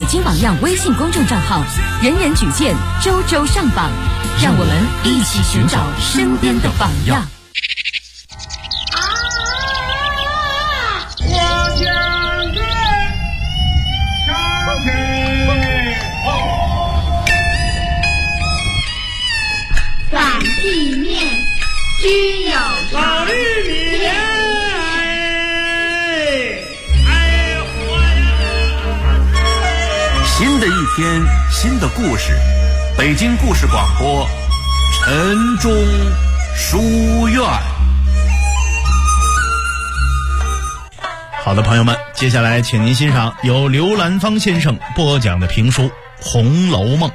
京榜样微信公众账号，人人举荐，周周上榜，让我们一起寻找身边的榜样。 擀地面，须有老玉米莲， 新的一天，新的故事，北京故事广播，晨钟书院。 好的，朋友们，接下来请您欣赏由刘兰芳先生播讲的评书《红楼梦》。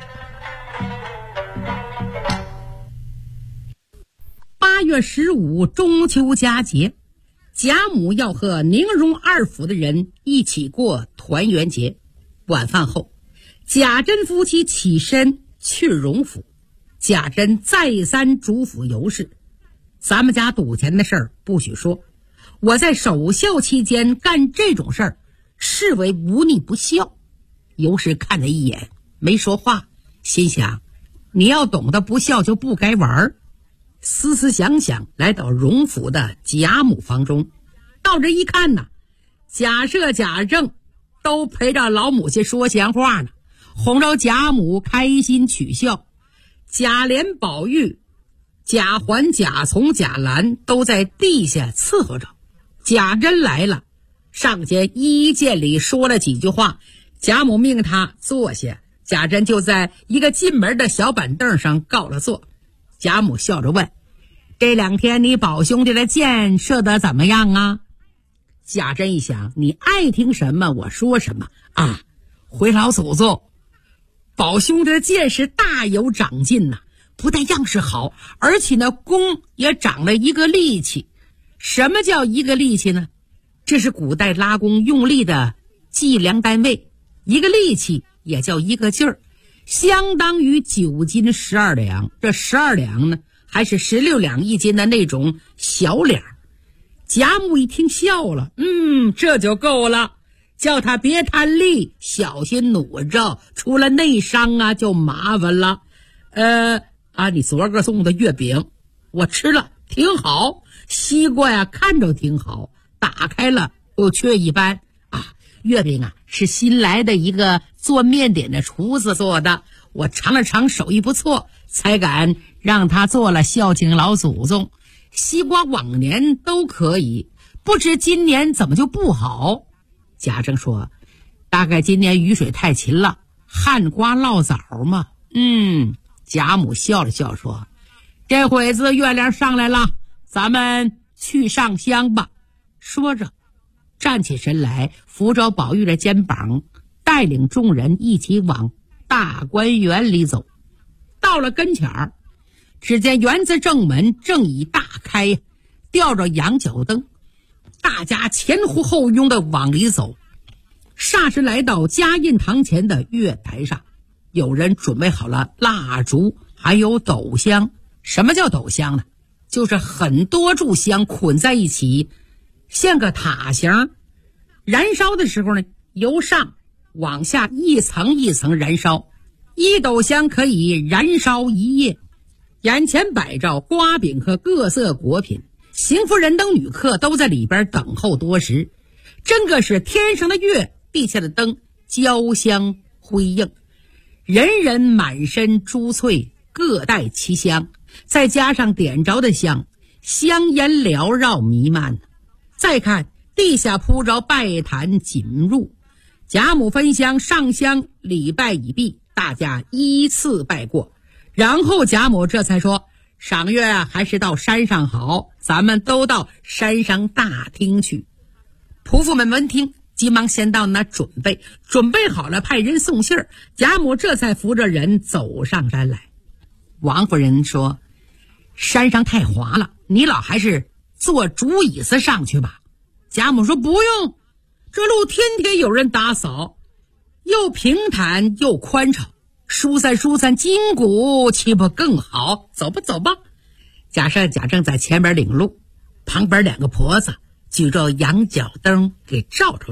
8月15中秋佳节，贾母要和宁荣二府的人一起过团圆节。晚饭后，贾珍夫妻起身去荣府。贾珍再三嘱咐尤氏，咱们家赌钱的事儿不许说，我在守孝期间干这种事儿视为忤逆不孝。尤氏看了一眼没说话，心想你要懂得不孝就不该玩。思思想想来到荣府的贾母房中，到这一看呢，贾赦贾政都陪着老母亲说闲话呢，哄着贾母开心取笑。贾琏、宝玉、贾环、贾从、贾兰都在地下伺候着。贾珍来了，上前一一见礼，说了几句话。贾母命他坐下，贾珍就在一个进门的小板凳上告了座。贾母笑着问，这2天你宝兄弟的箭射得怎么样啊？贾珍一想，你爱听什么我说什么啊。回老祖宗，宝兄弟的箭是大有长进呐，不但样式好，而且呢弓也长了一个力气。什么叫一个力气呢？这是古代拉弓用力的计量单位，一个力气也叫一个劲儿，相当于9斤12两。这12两呢，还是16两1斤的那种小两。贾母一听笑了，这就够了，叫他别贪力，小心弩着，出了内伤啊就麻烦了。你昨个送的月饼我吃了挺好，西瓜呀看着挺好，打开了又缺一半啊。月饼啊是新来的一个做面点的厨子做的，我尝了尝手艺不错，才敢让他做了孝敬老祖宗。西瓜往年都可以，不知今年怎么就不好。贾政说，大概今年雨水太勤了，旱瓜涝枣嘛。贾母笑了笑说，这会子月亮上来了，咱们去上香吧。说着站起身来，扶着宝玉的肩膀，带领众人一起往大观园里走。到了跟前儿，只见园子正门正已大开，吊着羊角灯，大家前呼后拥的往里走。霎时来到嘉印堂前的月台上，有人准备好了蜡烛还有斗香。什么叫斗香呢？就是很多炷香捆在一起，像个塔形，燃烧的时候呢，由上往下一层一层燃烧，一斗香可以燃烧一夜。眼前摆着瓜饼和各色果品，邢夫人等女客都在里边等候多时。真个是天上的月，地下的灯，交相辉映，人人满身珠翠，各带其香，再加上点着的香，香烟缭绕弥漫。再看地下铺着拜坛锦褥，贾母分香上香礼拜已毕，大家依次拜过。然后贾母这才说，赏月啊还是到山上好，咱们都到山上大厅去。仆妇们闻听，急忙先到那准备好了，派人送信儿。贾母这才扶着人走上山来。王夫人说，山上太滑了，你老还是坐竹椅子上去吧。贾母说，不用，这路天天有人打扫，又平坦又宽敞，疏散筋骨，岂不更好？走吧。贾赦贾政在前边领路，旁边2个婆子举着羊角灯给照着路，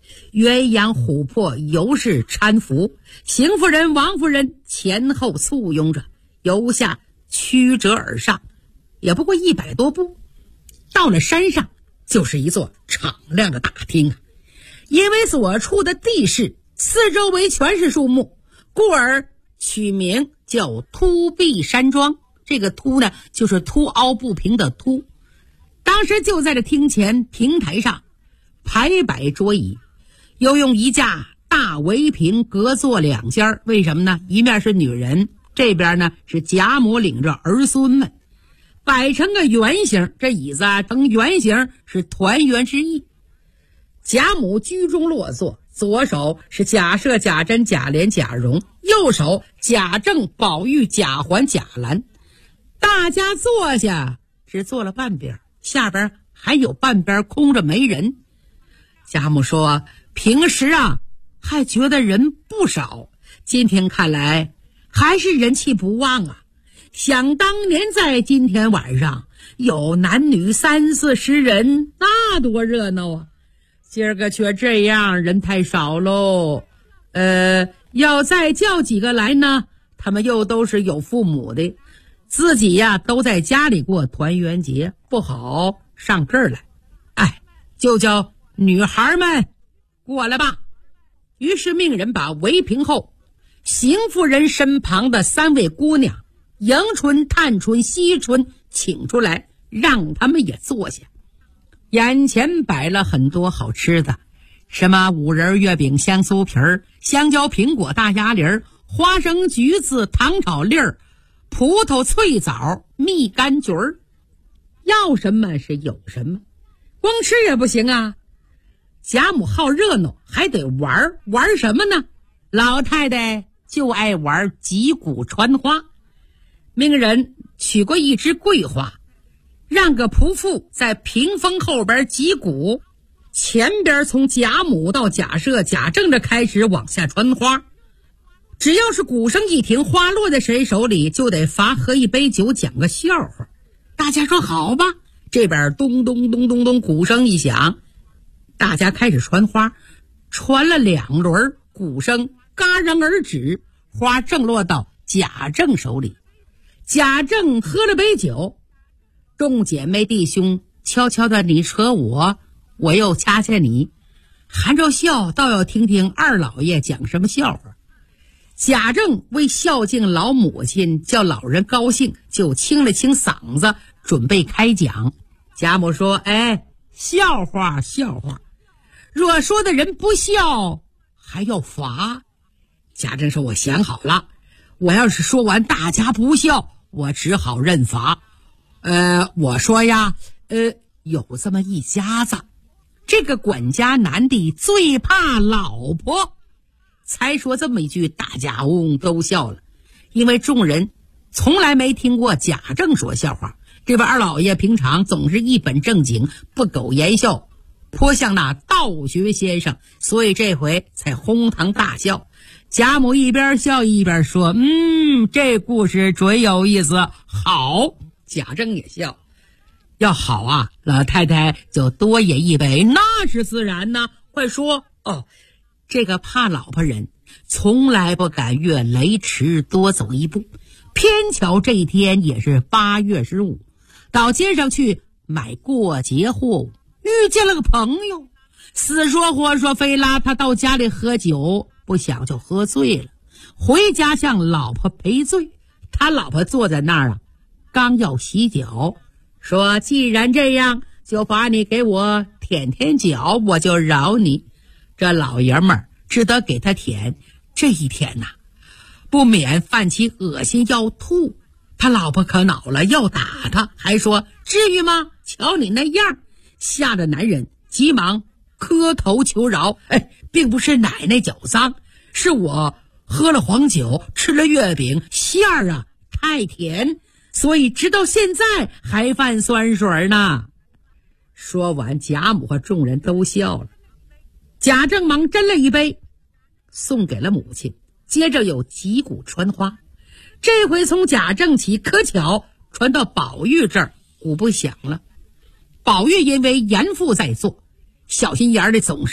鸳鸯琥珀尤氏搀扶，邢夫人、王夫人前后簇拥着，由下曲折而上，也不过100多步。到了山上，就是一座敞亮的大厅啊。因为所处的地势四周围全是树木，故而取名叫凸壁山庄。这个凸呢，就是凸凹不平的凸。当时就在这厅前平台上排摆桌椅，又用一架大围屏隔坐2间。为什么呢？一面是女人，这边呢是贾母领着儿孙们，摆成个圆形。这椅子成圆形是团圆之意。贾母居中落座，左手是贾赦、贾珍、贾琏、贾蓉，右手贾政、宝玉、贾环、贾兰。大家坐下只坐了半边，下边还有半边空着没人。贾母说，平时还觉得人不少，今天看来还是人气不旺啊。想当年在今天晚上有男女30-40人，那多热闹啊！今儿个却这样，人太少喽。要再叫几个来呢，他们又都是有父母的，自己都在家里过团圆节，不好上这儿来。就叫女孩们过来吧。于是命人把围屏后邢夫人身旁的3位姑娘迎春、探春、惜春请出来，让他们也坐下。眼前摆了很多好吃的，什么五仁月饼、香酥皮儿、香蕉苹果大鸭梨儿、花生橘子、糖炒栗儿、葡萄脆枣、蜜柑橘儿，要什么是有什么，光吃也不行啊。贾母好热闹，还得玩什么呢？老太太就爱玩击鼓传花，命人取过一支桂花，让个仆妇在屏风后边击鼓，前边从贾母到贾赦、贾政这开始往下传花。只要是鼓声一停，花落在谁手里，就得罚喝一杯酒，讲个笑话。大家说好吧。这边咚咚咚咚咚，鼓声一响，大家开始传花，传了2轮，鼓声戛然而止，花正落到贾政手里。贾政喝了杯酒，众姐妹弟兄悄悄的你扯我，我又掐掐你，含着笑，倒要听听二老爷讲什么笑话。贾政为孝敬老母亲，叫老人高兴，就清了清嗓子，准备开讲。贾母说，笑话，若说的人不笑，还要罚。贾政说，我想好了，我要是说完大家不笑，我只好认罚。我说有这么一家子，这个管家男的最怕老婆，才说这么一句，大家都笑了。因为众人从来没听过贾政说笑话，这位二老爷平常总是一本正经，不苟言笑，颇像那道学先生，所以这回才哄堂大笑。贾母一边笑一边说，这故事准有意思，好。贾政也笑，要好啊，老太太就多饮一杯。那是自然呢，快说。这个怕老婆人从来不敢越雷池多走一步，偏巧这一天也是8月15，到街上去买过节货物，遇见了个朋友，死说活说非拉他到家里喝酒，不想就喝醉了，回家向老婆赔罪。他老婆坐在那儿刚要洗脚，说既然这样，就罚你给我舔舔脚，我就饶你。这老爷们儿只得给他舔，这一天不免犯起恶心要吐。他老婆可恼了，要打他，还说至于吗？瞧你那样。吓得男人急忙磕头求饶，并不是奶奶脚脏，是我喝了黄酒，吃了月饼，馅儿太甜，所以直到现在还犯酸水呢。说完，贾母和众人都笑了。贾政忙斟了一杯送给了母亲，接着有击鼓传花，这回从贾政起，可巧传到宝玉这儿，鼓不响了。宝玉因为严父在座，小心眼的总是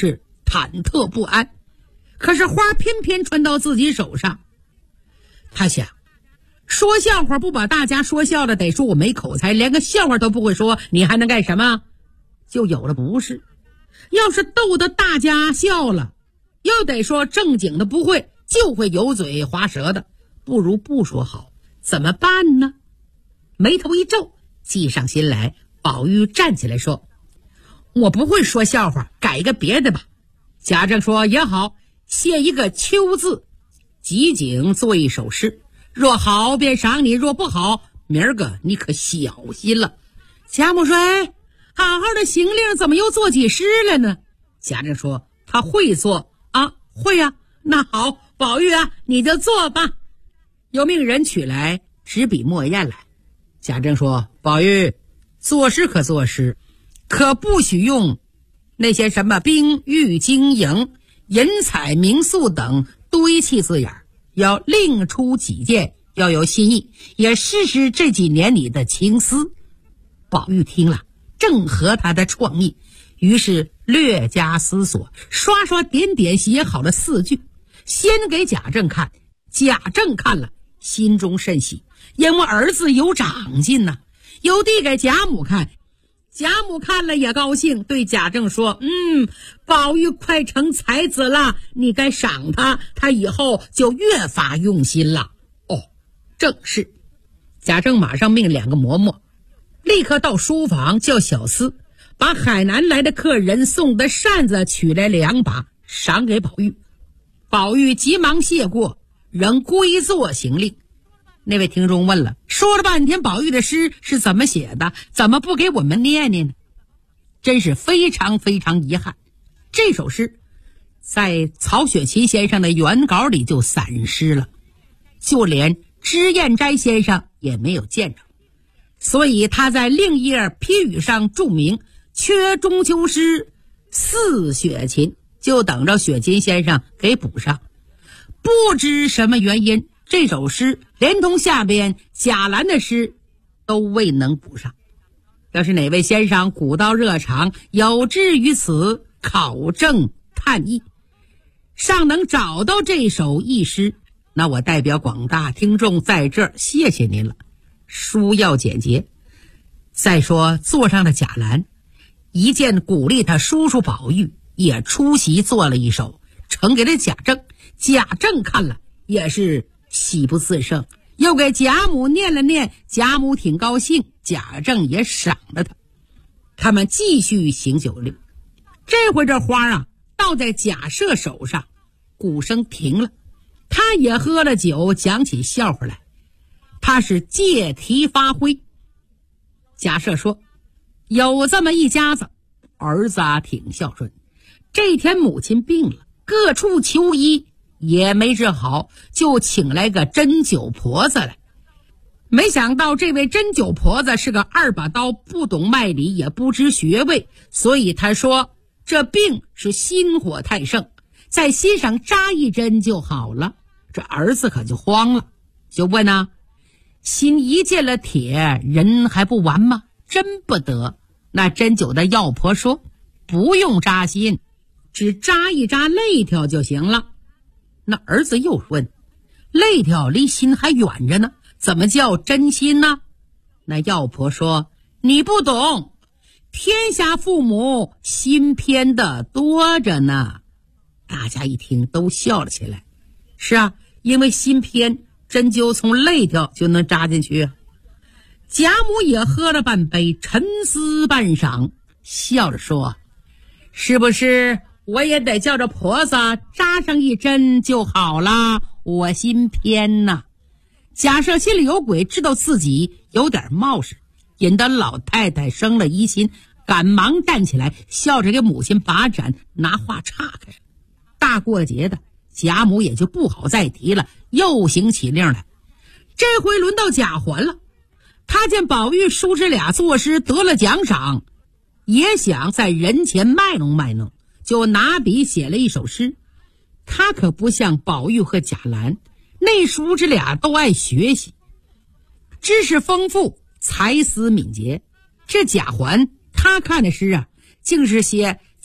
忐忑不安。可是花偏偏传到自己手上，他想，说笑话不把大家说笑了，得说我没口才，连个笑话都不会说，你还能干什么？就有了不是。要是逗得大家笑了，又得说正经的不会，就会油嘴滑舌的，不如不说好。怎么办呢？眉头一皱，计上心来，宝玉站起来说，我不会说笑话，改一个别的吧。贾政说也好，写一个秋字，集景做一首诗，若好便赏你，若不好明儿个你可小心了。贾母说，哎，好好的行令怎么又做起诗来呢？贾政说他会做啊，会啊，那好，宝玉啊，你就做吧。又命人取来纸笔墨砚来。贾政说，宝玉作诗可作诗，可不许用那些什么冰玉晶莹银彩名宿等堆砌字眼，要另出己见，要有新意，也试试这几年你的情思。宝玉听了正合他的创意，于是略加思索，刷刷点点写好了4句，先给贾政看。贾政看了心中甚喜，因为儿子有长进呐，又递给贾母看。贾母看了也高兴，对贾政说，宝玉快成才子了，你该赏他，他以后就越发用心了。哦，正是。贾政马上命2个嬷嬷立刻到书房叫小厮把海南来的客人送的扇子取来2把，赏给宝玉。宝玉急忙谢过，仍归坐行令。那位听众问了，说了半天宝玉的诗是怎么写的，怎么不给我们念念呢？真是非常非常遗憾，这首诗在曹雪芹先生的原稿里就散失了，就连脂砚斋先生也没有见着，所以他在另一页批语上注明缺中秋诗似雪芹，就等着雪芹先生给补上。不知什么原因，这首诗连同下边贾兰的诗都未能补上。要是哪位先生古道热肠，有志于此，考证探议，尚能找到这首异诗，那我代表广大听众在这儿谢谢您了。书要简洁。再说座上的贾兰一见鼓励他叔叔宝玉，也出席做了一首，呈给了贾政。贾政看了也是喜不自胜，又给贾母念了念，贾母挺高兴，贾政也赏了他。他们继续行酒令。这回这花啊倒在贾赦手上，鼓声停了，他也喝了酒，讲起笑话来。他是借题发挥。贾赦说，有这么一家子，儿子啊挺孝顺，这天母亲病了，各处求医也没治好，就请来个针灸婆子来。没想到这位针灸婆子是个2把刀，不懂脉理，也不知穴位，所以他说这病是心火太盛，在心上扎一针就好了。这儿子可就慌了，就问啊，心一见了铁，人还不完吗？真不得。那针灸的药婆说，不用扎心，只扎一扎肋条就行了。那儿子又问，肋条离心还远着呢，怎么叫真心呢？那药婆说，你不懂，天下父母心偏的多着呢。大家一听都笑了起来。是啊，因为心偏，针灸从肋条就能扎进去啊。贾母也喝了半杯，沉思半晌，笑着说，是不是我也得叫着婆子扎上一针就好了？我心偏呐。贾赦心里有鬼，知道自己有点冒失，引得老太太生了疑心，赶忙站起来，笑着给母亲把盏，拿话岔开。大过节的，贾母也就不好再提了，又行起令来。这回轮到贾环了，他见宝玉叔侄俩作诗得了奖赏，也想在人前卖弄卖弄，就拿笔写了一首诗。他可不像宝玉和贾兰，那叔侄俩都爱学习，知识丰富，才思敏捷。这贾环他看的诗啊，竟是写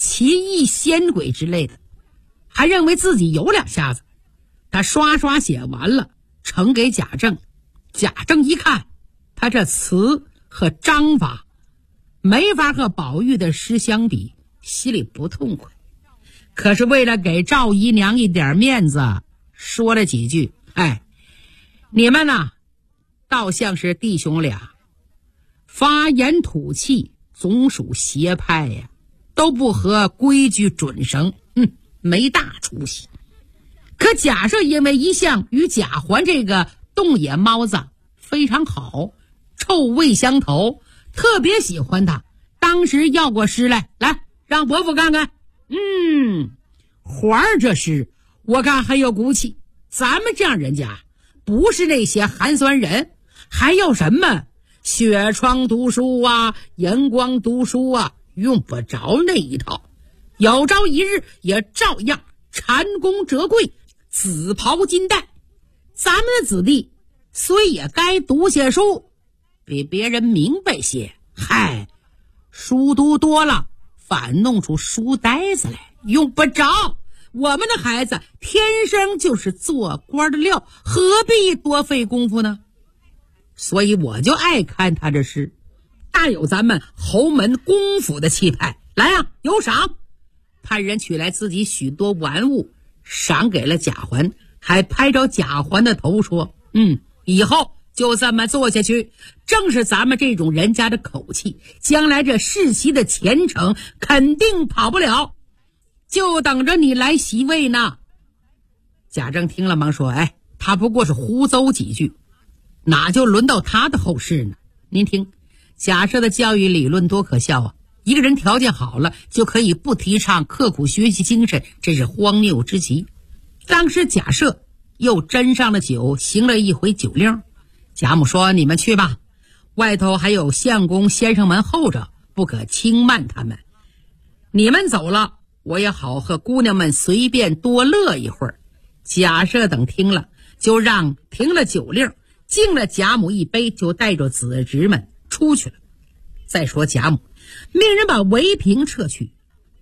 奇异仙鬼之类的，还认为自己有两下子。他刷刷写完了，呈给贾政。贾政一看，他这词和章法没法和宝玉的诗相比，心里不痛快。可是为了给赵姨娘一点面子，说了几句：你们呐，倒像是弟兄俩，发言吐气总属邪派呀，都不合规矩准绳，没大出息。可贾赦因为一向与贾环这个洞野猫子非常好，臭味相投，特别喜欢他，当时要过诗来让伯父看看。环儿这诗我看很有骨气，咱们这样人家不是那些寒酸人，还要什么雪窗读书啊，荧光读书啊，用不着那一套。有朝一日也照样蟾宫折桂，紫袍金带。咱们的子弟虽也该读些书，比别人明白些，书读多了反弄出书呆子来，用不着。我们的孩子天生就是做官的料，何必多费功夫呢？所以我就爱看他这诗，大有咱们侯门公府的气派。来啊，有赏！派人取来自己许多玩物，赏给了贾环，还拍着贾环的头说：以后就这么做下去，正是咱们这种人家的口气，将来这世袭的前程肯定跑不了，就等着你来袭位呢。贾政听了忙说：他不过是胡诌几句，哪就轮到他的后事呢？您听，贾赦的教育理论多可笑啊！一个人条件好了，就可以不提倡刻苦学习精神，真是荒谬之极。当时贾赦又斟上了酒，行了一回酒令。贾母说：你们去吧，外头还有相公先生们候着，不可轻慢他们。你们走了，我也好和姑娘们随便多乐一会儿。贾赦等听了，就让停了酒令，敬了贾母一杯，就带着子侄们出去了。再说贾母命人把围屏撤去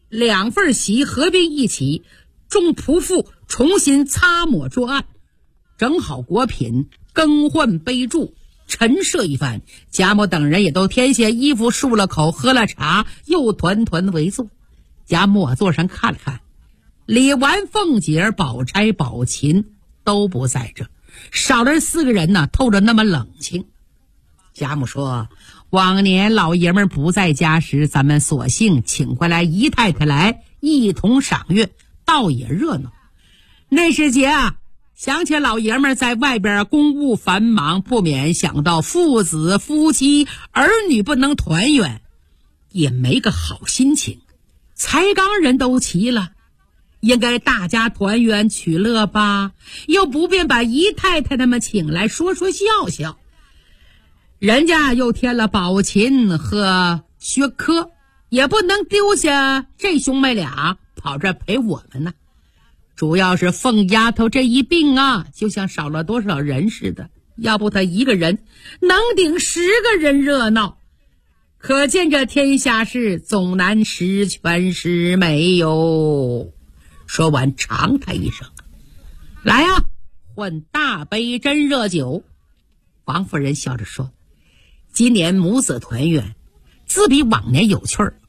，2份席合并一起，众仆妇重新擦抹桌案，整好果品，更换杯箸，陈设一番。贾母等人也都添些衣服，漱了口，喝了茶，又团团围坐。贾母座上看了看，李纨、凤姐、宝钗、宝琴都不在这，少了4个人呢，透着那么冷清。贾母说：往年老爷们不在家时，咱们索性请回来姨太太来一同赏月，倒也热闹。那时节啊，想起老爷们在外边公务繁忙，不免想到父子夫妻儿女不能团圆，也没个好心情。才刚人都齐了，应该大家团圆取乐吧，又不便把姨太太他们请来说说笑笑。人家又添了宝琴和薛科，也不能丢下这兄妹俩跑这陪我们呢。主要是凤丫头这一病啊，就像少了多少人似的，要不她一个人能顶10个人热闹。可见这天下事总难十全十美哟。说完长叹一声：来啊，换大杯真热酒。王夫人笑着说：今年母子团圆，自比往年有趣儿，